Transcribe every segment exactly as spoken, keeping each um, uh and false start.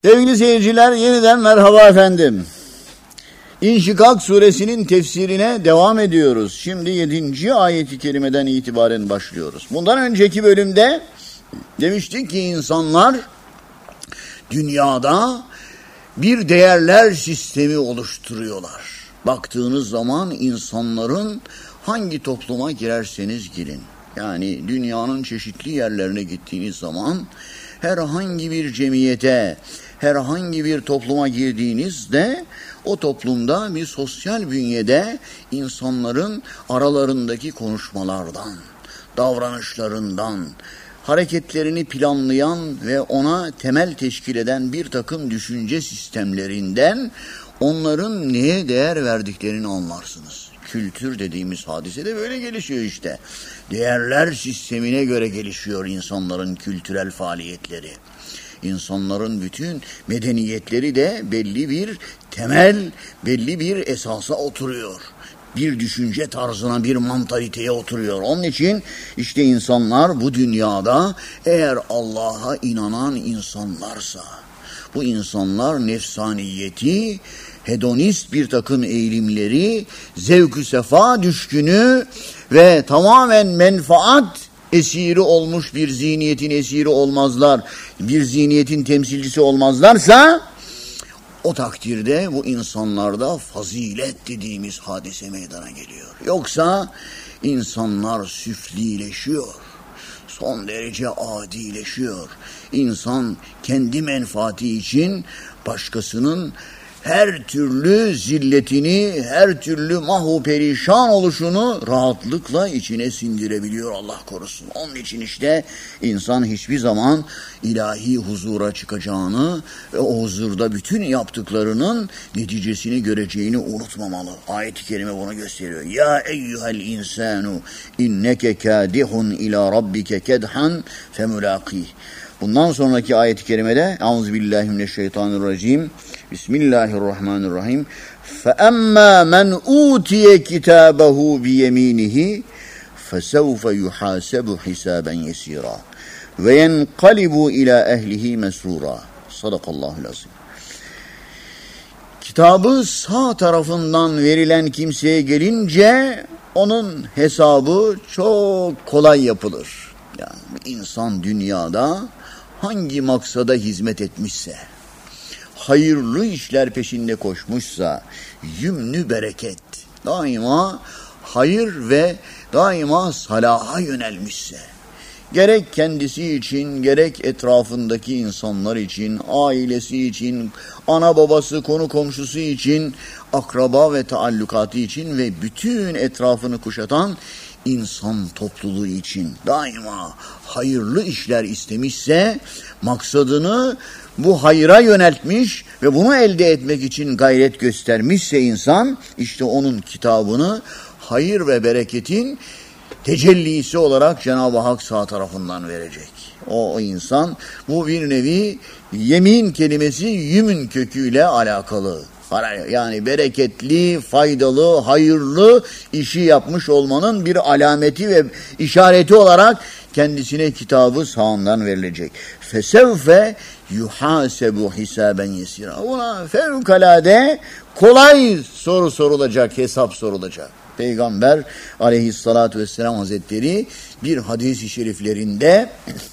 Sevgili seyirciler, yeniden merhaba efendim. İnşikak suresinin tefsirine devam ediyoruz. Şimdi yedinci ayeti kerimeden itibaren başlıyoruz. Bundan önceki bölümde demiştik ki insanlar dünyada bir değerler sistemi oluşturuyorlar. Baktığınız zaman insanların hangi topluma girerseniz girin, yani dünyanın çeşitli yerlerine gittiğiniz zaman herhangi bir cemiyete, herhangi bir topluma girdiğinizde o toplumda bir sosyal bünyede insanların aralarındaki konuşmalardan, davranışlarından, hareketlerini planlayan ve ona temel teşkil eden bir takım düşünce sistemlerinden onların neye değer verdiklerini anlarsınız. Kültür dediğimiz hadise de böyle gelişiyor işte. Değerler sistemine göre gelişiyor insanların kültürel faaliyetleri. İnsanların bütün medeniyetleri de belli bir temel, belli bir esasa oturuyor. Bir düşünce tarzına, bir mantaliteye oturuyor. Onun için işte insanlar bu dünyada eğer Allah'a inanan insanlarsa, bu insanlar nefsaniyeti, hedonist bir takım eğilimleri, zevk-ü sefa düşkünü ve tamamen menfaat esiri olmuş bir zihniyetin esiri olmazlar, bir zihniyetin temsilcisi olmazlarsa, o takdirde bu insanlarda fazilet dediğimiz hadise meydana geliyor. Yoksa insanlar süflileşiyor, son derece adileşiyor. İnsan kendi menfaati için başkasının her türlü zilletini, her türlü mahvu perişan oluşunu rahatlıkla içine sindirebiliyor, Allah korusun. Onun için işte insan hiçbir zaman ilahi huzura çıkacağını ve o huzurda bütün yaptıklarının neticesini göreceğini unutmamalı. Ayet-i kerime bunu gösteriyor. Ya eyyuhel insanu inneke kadihun ila rabbike kedhan femulaqih. Bundan sonraki ayet-i kerimede Euzubillahimineşşeytanirracim. Bismillahirrahmanirrahim. فَأَمَّا مَنْ اُوْتِيَ كِتَابَهُ بِيَم۪ينِهِ فَسَوْفَ يُحَاسَبُ حِسَابًا يَس۪يرًا وَيَنْقَلِبُ اِلَى اَهْلِهِ مَسْرُورًا. Sadakallahü'l-azim. Kitabı sağ tarafından verilen kimseye gelince onun hesabı çok kolay yapılır. Yani insan dünyada hangi maksada hizmet etmişse, hayırlı işler peşinde koşmuşsa, yümnü bereket, daima hayır ve daima salaha yönelmişse, gerek kendisi için, gerek etrafındaki insanlar için, ailesi için, ana babası, konu komşusu için, akraba ve taallukatı için ve bütün etrafını kuşatan insan topluluğu için daima hayırlı işler istemişse, maksadını bu hayra yöneltmiş ve bunu elde etmek için gayret göstermişse insan, işte onun kitabını hayır ve bereketin tecellisi olarak Cenab-ı Hak sağ tarafından verecek. O, o insan, bu bir nevi yemin kelimesi yümün köküyle alakalı. Yani bereketli, faydalı, hayırlı işi yapmış olmanın bir alameti ve işareti olarak kendisine kitabı sağından verilecek. Fesevfe yuhasebu hisaben yesira. Ona fevkalade kolay soru sorulacak, hesap sorulacak. Peygamber aleyhissalatü vesselam hazretleri bir hadis-i şeriflerinde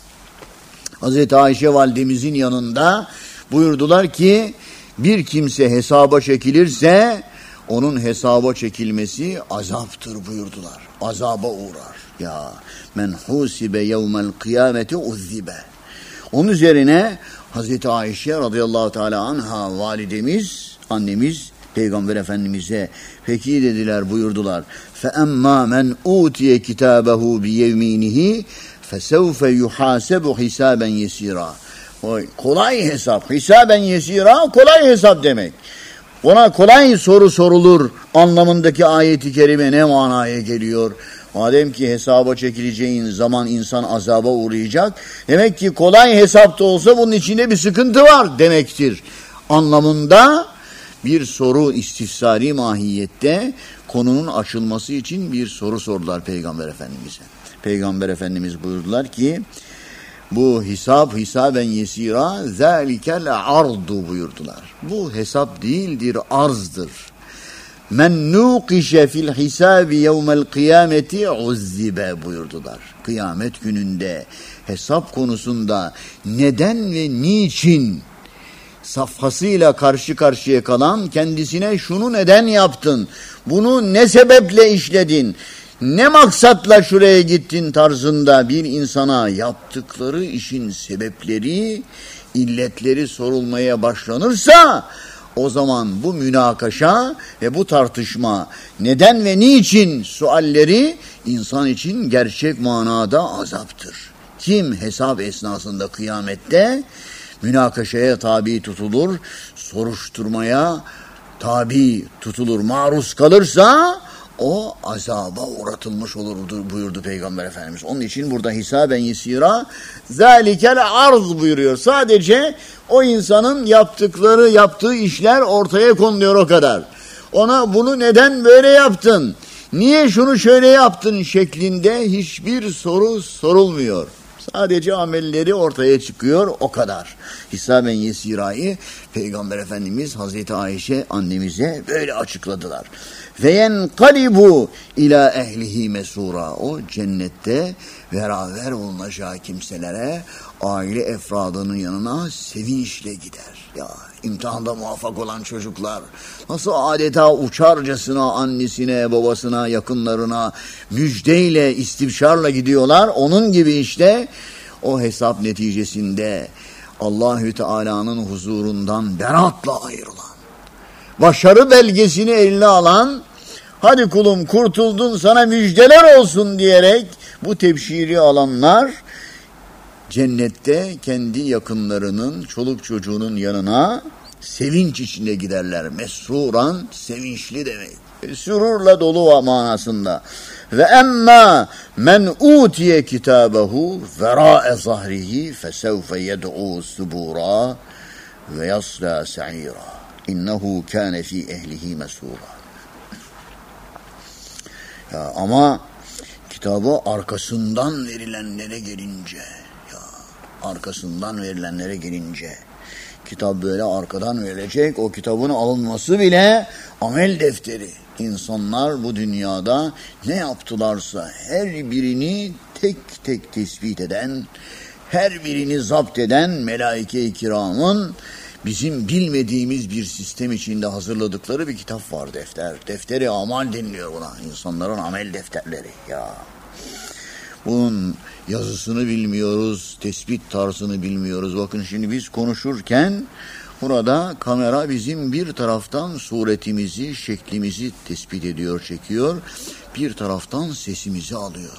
Hazreti Ayşe validemizin yanında buyurdular ki, bir kimse hesaba çekilirse onun hesaba çekilmesi azaptır buyurdular. Azaba uğrar. Ya men husibe yevmel kıyameti uzzibe. Onun üzerine Hazreti Ayşe radıyallahu teala anha validemiz, annemiz Peygamber Efendimiz'e peki dediler, buyurdular. Fe emma men utiye kitabehu bi yeminihi fesevfe yuhasebu hisaben yesira. Kolay hesap, hisaben yesira, kolay hesap demek. Ona kolay soru sorulur anlamındaki ayet-i kerime ne manaya geliyor? Madem ki hesaba çekileceğin zaman insan azaba uğrayacak, demek ki kolay hesapta olsa bunun içinde bir sıkıntı var demektir anlamında bir soru, istifsari mahiyette konunun açılması için bir soru sordular Peygamber Efendimiz'e. Peygamber Efendimiz buyurdular ki, Bu hesap hisaben yesira zâlikel ardu buyurdular. Bu hesap değildir, arzdır. Men nukişe fil hisabi yevmel kıyameti uzzibe buyurdular. Kıyamet gününde hesap konusunda neden ve niçin safhasıyla karşı karşıya kalan, kendisine şunu neden yaptın, bunu ne sebeple işledin, ne maksatla şuraya gittin tarzında bir insana yaptıkları işin sebepleri, illetleri sorulmaya başlanırsa, o zaman bu münakaşa ve bu tartışma, neden ve niçin sualleri insan için gerçek manada azaptır. Kim hesap esnasında kıyamette münakaşaya tabi tutulur, soruşturmaya tabi tutulur, maruz kalırsa o azaba uğratılmış olur buyurdu Peygamber Efendimiz. Onun için burada hisaben yesira zâlikel arz buyuruyor. Sadece o insanın yaptıkları, yaptığı işler ortaya konuluyor, o kadar. Ona bunu neden böyle yaptın, niye şunu şöyle yaptın şeklinde hiçbir soru sorulmuyor. Sadece amelleri ortaya çıkıyor, o kadar. Hisaben yesirayı Peygamber Efendimiz Hazreti Ayşe annemize böyle açıkladılar. Ve yenkalibu ila ehlihi mesura. O cennette beraber bulunacağı kimselere, aile efradının yanına sevinçle gider. Ya imtihanda muvaffak olan çocuklar nasıl adeta uçarcasına annesine, babasına, yakınlarına müjdeyle, istibşarla gidiyorlar. Onun gibi işte o hesap neticesinde Allahü Teala'nın huzurundan beratla ayrılan, başarı belgesini eline alan, hadi kulum kurtuldun sana müjdeler olsun diyerek bu tebşiri alanlar cennette kendi yakınlarının, çoluk çocuğunun yanına sevinç içinde giderler. Mesruran, sevinçli demek. Sürurla dolu manasında. Ve emma men utiye kitabehu vera'e zahrihi fesevfe yed'u subura ve yasla sa'ira. İnnehu kâne fî ehlihi mesûrâ. Ya ama kitabı arkasından verilenlere gelince, ya arkasından verilenlere gelince, kitap böyle arkadan verilecek, o kitabın alınması bile amel defteri. İnsanlar bu dünyada ne yaptılarsa her birini tek tek tespit eden, her birini zapt eden melaike-i kiramın bizim bilmediğimiz bir sistem içinde hazırladıkları bir kitap var, defter. Defteri amal deniliyor buna. İnsanların amel defterleri. Ya bunun yazısını bilmiyoruz, tespit tarzını bilmiyoruz. Bakın şimdi biz konuşurken burada kamera bizim bir taraftan suretimizi, şeklimizi tespit ediyor, çekiyor. Bir taraftan sesimizi alıyor.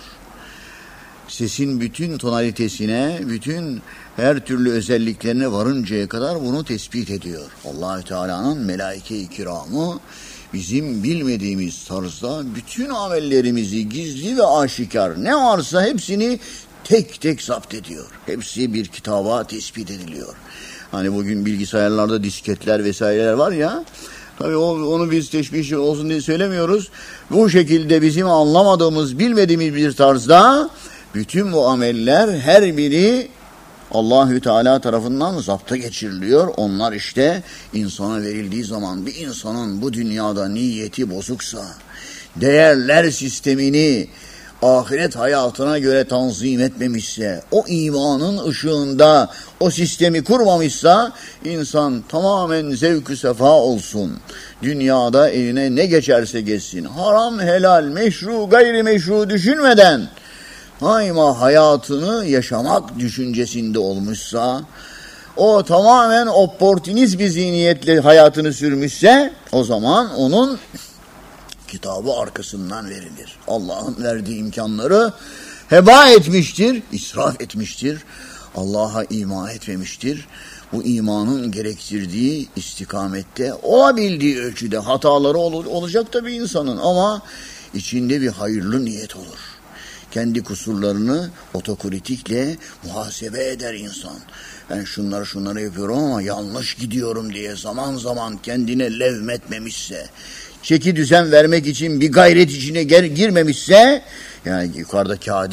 Sesin bütün tonalitesine, bütün her türlü özelliklerine varıncaya kadar bunu tespit ediyor. Allahü Teala'nın melaike-i kiramı bizim bilmediğimiz tarzda bütün amellerimizi gizli ve aşikar ne varsa hepsini tek tek zapt ediyor. Hepsi bir kitaba tespit ediliyor. Hani bugün bilgisayarlarda disketler vesaireler var ya, tabii onu biz teşbih olsun diye söylemiyoruz. Bu şekilde bizim anlamadığımız, bilmediğimiz bir tarzda bütün bu ameller her biri Allahü Teala tarafından zapta geçiriliyor. Onlar işte insana verildiği zaman bir insanın bu dünyada niyeti bozuksa, değerler sistemini ahiret hayatına göre tanzim etmemişse, o imanın ışığında o sistemi kurmamışsa, insan tamamen zevk-ü sefa olsun. Dünyada eline ne geçerse geçsin, haram, helal, meşru, gayrimeşru düşünmeden daima hayatını yaşamak düşüncesinde olmuşsa, o tamamen opportunist bir zihniyetle hayatını sürmüşse, o zaman onun kitabı arkasından verilir. Allah'ın verdiği imkanları heba etmiştir, israf etmiştir. Allah'a iman etmemiştir. Bu imanın gerektirdiği istikamette olabildiği ölçüde hataları ol- olacak tabii insanın, ama içinde bir hayırlı niyet olur. Kendi kusurlarını otokritikle muhasebe eder insan. Ben şunları şunları yapıyorum ama yanlış gidiyorum diye zaman zaman kendine levmetmemişse, çeki düzen vermek için bir gayret içine girmemişse, yani yukarıda kâdi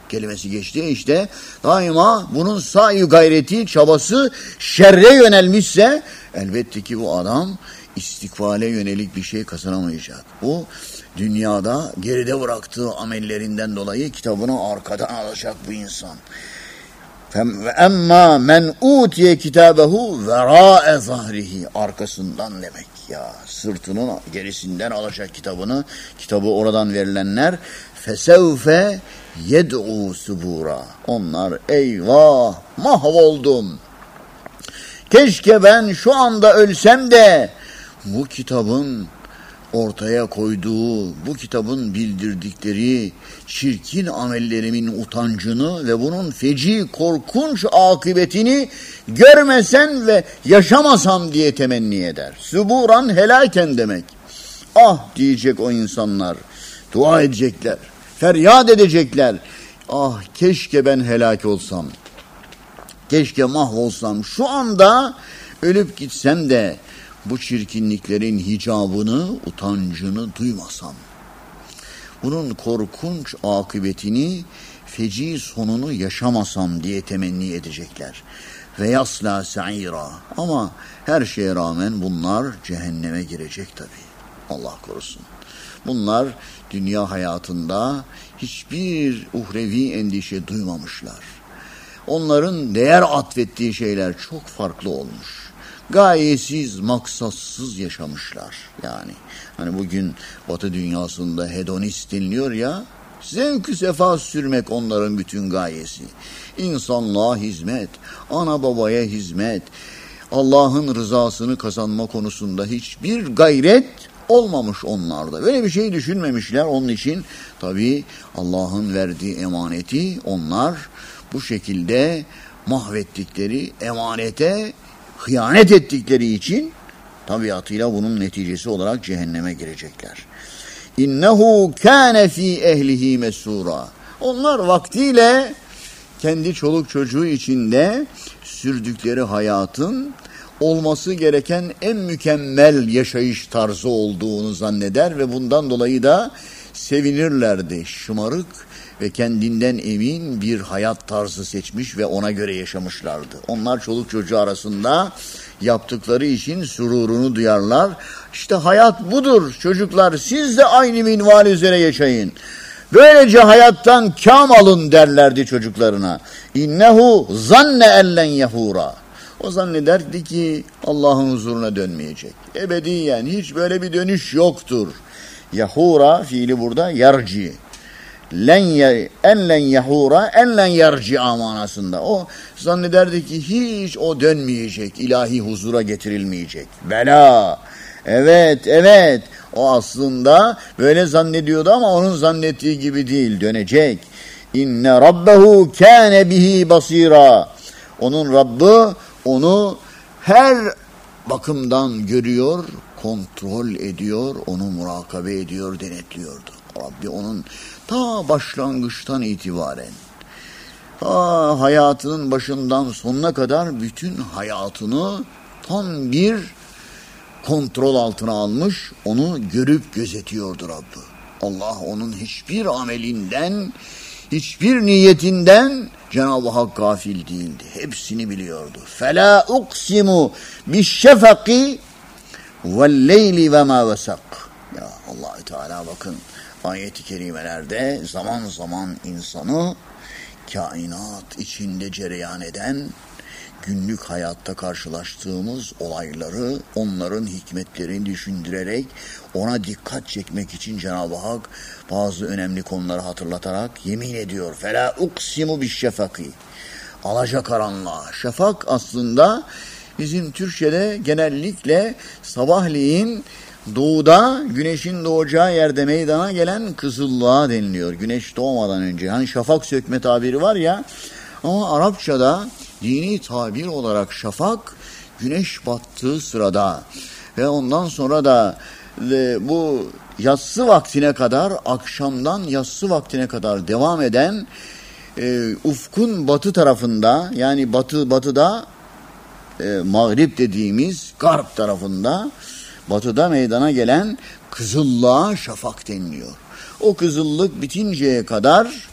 kelimesi geçti. İşte daima bunun sa'i gayreti, çabası şerre yönelmişse elbette ki bu adam istikbale yönelik bir şey kazanamayacak. Bu dünyada geride bıraktığı amellerinden dolayı kitabını arkadan alacak bu insan. Ve emma men utiye kitabehu vera'e zahrihi, arkasından demek ya, sırtının gerisinden alacak kitabını, kitabı oradan verilenler fesevfe yed'u subura, onlar eyvah mahvoldum, keşke ben şu anda ölsem de bu kitabın ortaya koyduğu, bu kitabın bildirdikleri çirkin amellerimin utancını ve bunun feci, korkunç akıbetini görmesen ve yaşamasam diye temenni eder. Suburan helaken demek. Ah diyecek o insanlar, dua edecekler, feryat edecekler. Ah keşke ben helak olsam, keşke mahvolsam, şu anda ölüp gitsem de bu çirkinliklerin hicabını, utancını duymasam. Bunun korkunç akıbetini, feci sonunu yaşamasam diye temenni edecekler. Ve yasla sa'ira. Ama her şeye rağmen bunlar cehenneme girecek tabii. Allah korusun. Bunlar dünya hayatında hiçbir uhrevi endişe duymamışlar. Onların değer atfettiği şeyler çok farklı olmuş. Gayesiz, maksatsız yaşamışlar. Yani hani bugün Batı dünyasında hedonist deniliyor ya, zevk-ü sefa sürmek onların bütün gayesi. İnsanlığa hizmet, ana babaya hizmet, Allah'ın rızasını kazanma konusunda hiçbir gayret olmamış onlarda. Böyle bir şey düşünmemişler. Onun için tabii Allah'ın verdiği emaneti onlar bu şekilde mahvettikleri, emanete hıyanet ettikleri için tabiatıyla bunun neticesi olarak cehenneme girecekler. İnnehu kâne fî ehlihi mesûrâ. Onlar vaktiyle kendi çoluk çocuğu içinde sürdükleri hayatın olması gereken en mükemmel yaşayış tarzı olduğunu zanneder ve bundan dolayı da sevinirlerdi. Şımarık ve kendinden emin bir hayat tarzı seçmiş ve ona göre yaşamışlardı. Onlar çoluk çocuğu arasında yaptıkları işin sururunu duyarlar. İşte hayat budur çocuklar, siz de aynı minval üzere yaşayın. Böylece hayattan kâm alın derlerdi çocuklarına. İnnehu zanne ellen yahura. O zannederdi ki Allah'ın huzuruna dönmeyecek. Ebediyen hiç böyle bir dönüş yoktur. Yahura fiili burada yarci. Len enlen yahura enlen yarci'a manasında. O zannederdi ki hiç o dönmeyecek, ilahi huzura getirilmeyecek. Bela. Evet, evet. O aslında böyle zannediyordu ama onun zannettiği gibi değil, dönecek. İnne rabbehu kâne bihi basira. Onun Rabbi onu her bakımdan görüyor, kontrol ediyor, onu murakabe ediyor, denetliyordu. Rabbi onun ta başlangıçtan itibaren, ta hayatının başından sonuna kadar bütün hayatını tam bir kontrol altına almış, onu görüp gözetiyordu Rabbi. Allah onun hiçbir amelinden, hiçbir niyetinden Cenab-ı Hak gafil değildi. Hepsini biliyordu. فَلَا اُقْسِمُ بِالشَّفَقِ وَالْلَيْلِ وَمَا وَسَقْ. Ya Allah-u Teala bakın ayet-i kerimelerde zaman zaman insanı kainat içinde cereyan eden, günlük hayatta karşılaştığımız olayları, onların hikmetlerini düşündürerek ona dikkat çekmek için Cenab-ı Hak bazı önemli konuları hatırlatarak yemin ediyor. فَلَا اُقْسِمُ بِالشَّفَقِ. Alacakaranlığa. Şafak aslında bizim Türkçe'de genellikle sabahleyin doğuda, güneşin doğacağı yerde meydana gelen kızıllığa deniliyor. Güneş doğmadan önce. Hani şafak sökme tabiri var ya, ama Arapçada dini tabir olarak şafak, güneş battığı sırada ve ondan sonra da e, bu yatsı vaktine kadar, akşamdan yatsı vaktine kadar devam eden e, ufkun batı tarafında, yani batı batıda e, mağrip dediğimiz garp tarafında, batıda meydana gelen kızıllığa şafak deniliyor. O kızıllık bitinceye kadar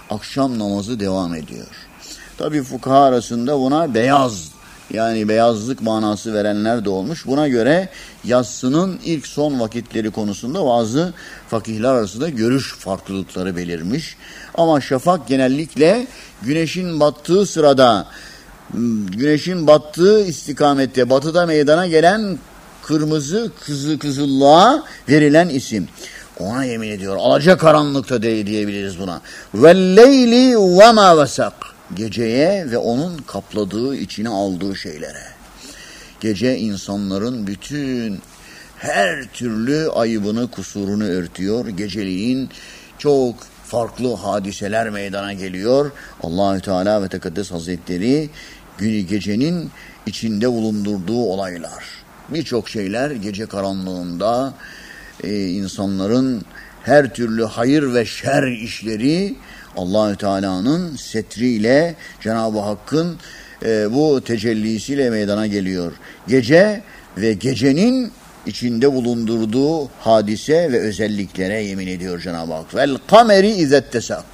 akşam namazı devam ediyor. Tabi fukaha arasında buna beyaz, yani beyazlık manası verenler de olmuş. Buna göre yatsının ilk son vakitleri konusunda bazı fakihler arasında görüş farklılıkları belirmiş. Ama şafak genellikle güneşin battığı sırada, güneşin battığı istikamette, batıda meydana gelen kırmızı kızı kızıllığa verilen isim. Ona yemin ediyor. Alacakaranlıkta de diyebiliriz buna. Velleyli ve ma vesak. Geceye ve onun kapladığı, içine aldığı şeylere. Gece insanların bütün her türlü ayıbını, kusurunu örtüyor. Geceliğin çok farklı hadiseler meydana geliyor. Allahü Teala ve Tekaddes Hazretleri günü gecenin içinde bulundurduğu olaylar. Birçok şeyler gece karanlığında e, insanların her türlü hayır ve şer işleri Allahü Teala'nın setriyle, Cenab-ı Hakk'ın e, bu tecellisiyle meydana geliyor. Gece ve gecenin içinde bulundurduğu hadise ve özelliklere yemin ediyor Cenab-ı Hak. Vel kameri izettesak.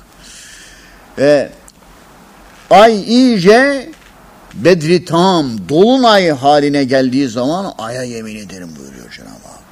Ve ay iyice bedri tam, dolunay haline geldiği zaman aya yemin ederim buyuruyor Cenab-ı Hak.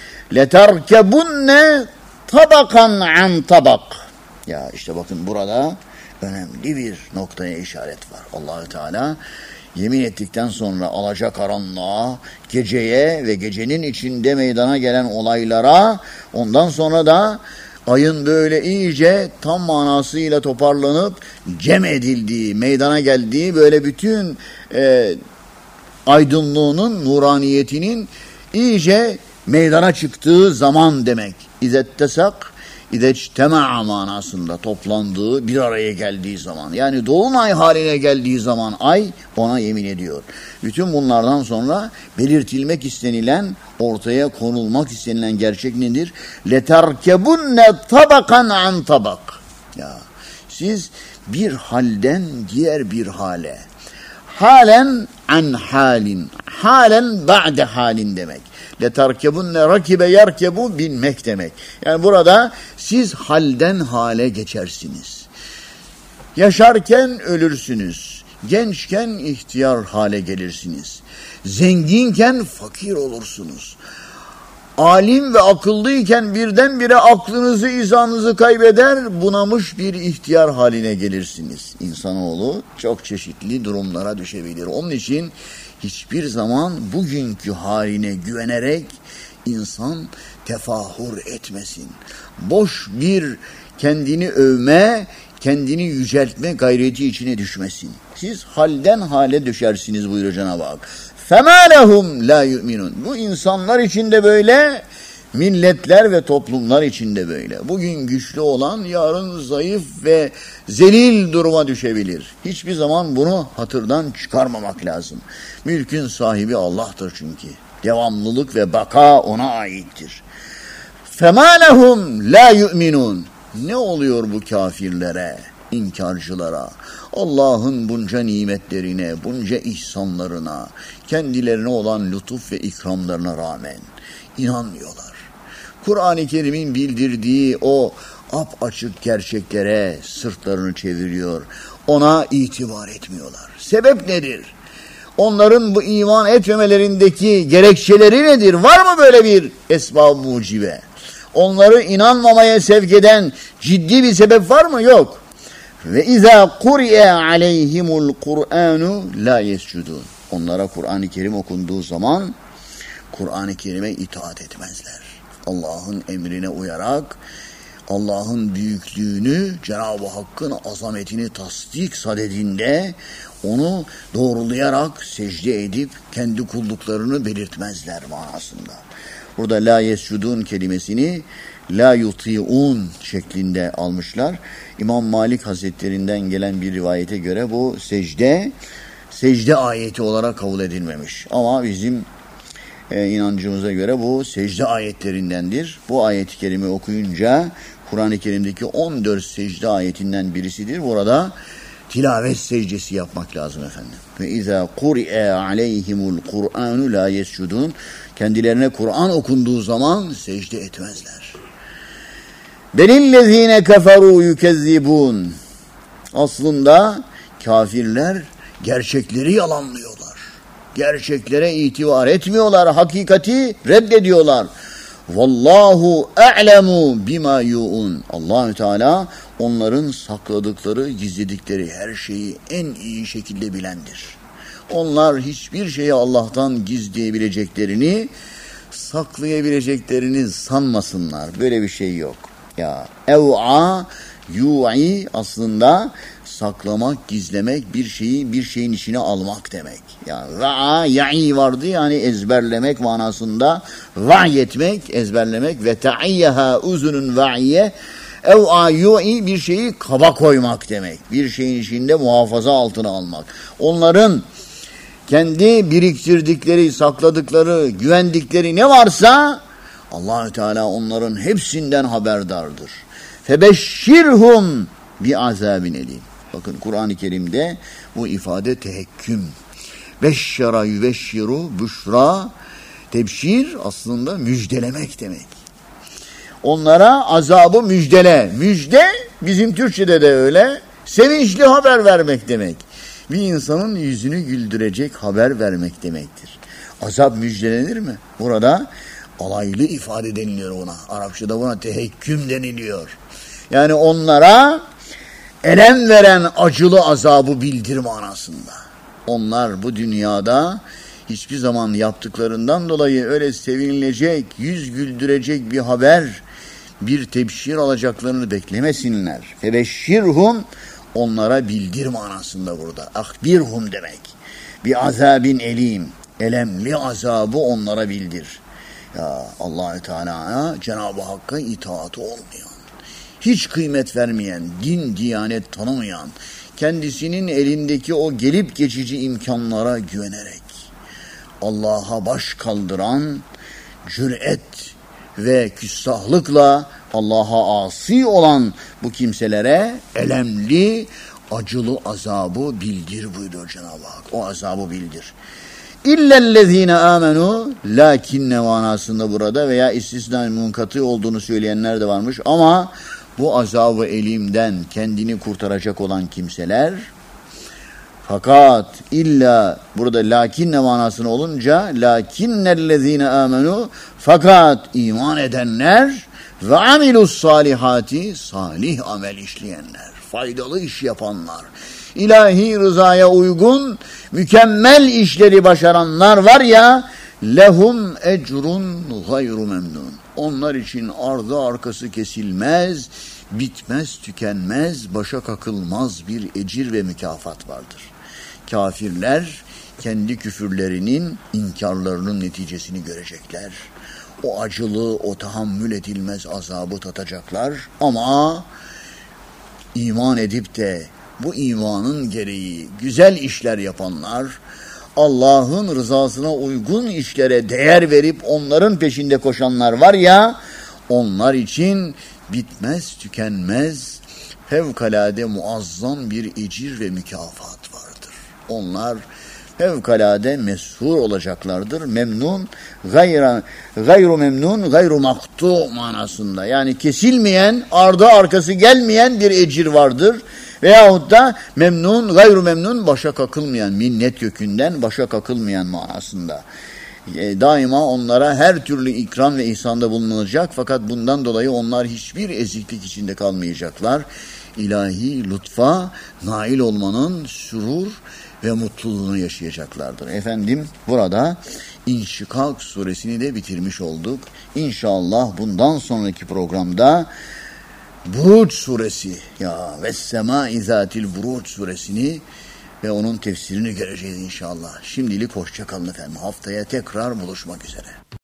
Leterkebunne tabakan an tabak. Ya işte bakın burada önemli bir noktaya işaret var. Allahü Teala yemin ettikten sonra alacakaranlığa, geceye ve gecenin içinde meydana gelen olaylara, ondan sonra da ayın böyle iyice tam manasıyla toparlanıp cem edildiği, meydana geldiği, böyle bütün e, aydınlığının, nuraniyetinin iyice meydana çıktığı zaman demek. İzettesak, İdeçtema'a manasında toplandığı, bir araya geldiği zaman. Yani dolunay haline geldiği zaman ay ona yemin ediyor. Bütün bunlardan sonra belirtilmek istenilen, ortaya konulmak istenilen gerçek nedir? Leterkebunne tabakan an tabak. Ya siz bir halden diğer bir hale. Halen an halin. Halen ba'de halin demek. Leterkebunne rakibe yerkebu binmek demek. Yani burada siz halden hale geçersiniz. Yaşarken ölürsünüz. Gençken ihtiyar hale gelirsiniz. Zenginken fakir olursunuz. Alim ve akıllıyken birdenbire aklınızı, izanınızı kaybeder, bunamış bir ihtiyar haline gelirsiniz. İnsanoğlu çok çeşitli durumlara düşebilir. Onun için hiçbir zaman bugünkü haline güvenerek insan tefahür etmesin. Boş bir kendini övme, kendini yüceltme gayreti içine düşmesin. Siz halden hale düşersiniz buyuruyor Cenab-ı Hak. فَمَا لَهُمْ لَا يُؤْمِنُونَ. Bu insanlar için de böyle, milletler ve toplumlar için de böyle. Bugün güçlü olan yarın zayıf ve zelil duruma düşebilir. Hiçbir zaman bunu hatırdan çıkarmamak lazım. Mülkün sahibi Allah'tır çünkü. Devamlılık ve baka ona aittir. فَمَا لَهُمْ لَا يُؤْمِنُونَ. Ne oluyor bu kafirlere, inkarcılara? Allah'ın bunca nimetlerine, bunca ihsanlarına, kendilerine olan lütuf ve ikramlarına rağmen inanmıyorlar. Kur'an-ı Kerim'in bildirdiği o apaçık gerçeklere sırtlarını çeviriyor. Ona itibar etmiyorlar. Sebep nedir? Onların bu iman etmemelerindeki gerekçeleri nedir? Var mı böyle bir esbab-ı mucibe? Onları inanmamaya sevk eden ciddi bir sebep var mı? Yok. Ve izâ kuri'e aleyhimul Kur'anu la yescudun. Onlara Kur'an-ı Kerim okunduğu zaman Kur'an-ı Kerim'e itaat etmezler. Allah'ın emrine uyarak Allah'ın büyüklüğünü, Cenab-ı Hakk'ın azametini tasdik sadedinde onu doğrulayarak secde edip kendi kulluklarını belirtmezler manasında. Burada la yescudun kelimesini la yuti'un şeklinde almışlar. İmam Malik Hazretlerinden gelen bir rivayete göre bu secde, secde ayeti olarak kabul edilmemiş. Ama bizim e, inancımıza göre bu secde ayetlerindendir. Bu ayet-i kerime okuyunca Kur'an-ı Kerim'deki on dört secde ayetinden birisidir. Burada tilavet secdesi yapmak lazım efendim. Ve izâ kuri'e aleyhimul Kur'anu la yescudun. Kendilerine Kur'an okunduğu zaman secde etmezler. Belillezîne keferû yükezzibûn. Aslında kafirler gerçekleri yalanlıyorlar. Gerçeklere itibar etmiyorlar. Hakikati reddediyorlar. Vallahu a'lemu bima yu'un. Allahü Teala onların sakladıkları, gizledikleri her şeyi en iyi şekilde bilendir. Onlar hiçbir şeyi Allah'tan gizleyebileceklerini, saklayabileceklerini sanmasınlar. Böyle bir şey yok. Ya ev'a yu'i aslında saklamak, gizlemek, bir şeyi bir şeyin içine almak demek. Ya va'a ya'i vardı yani ezberlemek manasında, va'i etmek, ezberlemek ve ta'iyyeha uzunun va'iye ev'a yu'i bir şeyi kaba koymak demek. Bir şeyin içinde muhafaza altına almak. Onların kendi biriktirdikleri, sakladıkları, güvendikleri ne varsa Allah-u Teala onların hepsinden haberdardır. Febeşşirhum bi azabin elim. Bakın Kur'an-ı Kerim'de bu ifade tehekküm. Beşşara yübeşşiru büşra. Tebşir aslında müjdelemek demek. Onlara azabı müjdele. Müjde bizim Türkçe'de de öyle. Sevinçli haber vermek demek. Bir insanın yüzünü güldürecek haber vermek demektir. Azap müjdelenir mi? Burada alaylı ifade deniliyor ona. Arapçada buna tehekküm deniliyor. Yani onlara elem veren acılı azabı bildir manasında. Onlar bu dünyada hiçbir zaman yaptıklarından dolayı öyle sevinilecek, yüz güldürecek bir haber, bir tebşir alacaklarını beklemesinler. Febeşşirhum, onlara bildir manasında burada. Akbirhum demek. Bir azabin elim, elemli azabı onlara bildir. Ya Allah-u Teala'ya, Cenab-ı Hakk'a itaatı olmayan, hiç kıymet vermeyen, din, diyanet tanımayan, kendisinin elindeki o gelip geçici imkanlara güvenerek Allah'a baş kaldıran, cüret ve küstahlıkla Allah'a asi olan bu kimselere elemli, acılı azabı bildir buyuruyor Cenab-ı Hak. O azabı bildir. İllellezine amenu, lakinne manasında burada veya istisna munkatı olduğunu söyleyenler de varmış ama bu azabı elimden kendini kurtaracak olan kimseler, fakat illa burada lakinne manasını olunca lakinnellezine amenu, fakat iman edenler ve amilus salihati, salih amel işleyenler, faydalı iş yapanlar, ilahi rızaya uygun mükemmel işleri başaranlar var ya, lehum ecrun gayru memnun. Onlar için ardı arkası kesilmez, bitmez, tükenmez, başa kakılmaz bir ecir ve mükafat vardır. Kafirler kendi küfürlerinin, inkarlarının neticesini görecekler. O acılı, o tahammül edilmez azabı tatacaklar ama iman edip de bu imanın gereği güzel işler yapanlar, Allah'ın rızasına uygun işlere değer verip onların peşinde koşanlar var ya, onlar için bitmez, tükenmez, fevkalade muazzam bir ecir ve mükafat vardır. Onlar fevkalade mesrur olacaklardır. Memnun, gayra, gayru memnun, gayru maktu manasında. Yani kesilmeyen, ardı arkası gelmeyen bir ecir vardır. Veyahut da memnun, gayru memnun, başa kakılmayan, minnet kökünden başa kakılmayan manasında. E, daima onlara her türlü ikram ve ihsanda bulunulacak, fakat bundan dolayı onlar hiçbir eziklik içinde kalmayacaklar. İlahi lütfa nail olmanın sürur ve mutluluğunu yaşayacaklardır. Efendim burada İnşikak suresini de bitirmiş olduk. İnşallah bundan sonraki programda Buruç suresi, ya Vessemâ-i Zâtil Buruç suresini ve onun tefsirini göreceğiz inşallah. Şimdilik hoşça kalın efendim. Haftaya tekrar buluşmak üzere.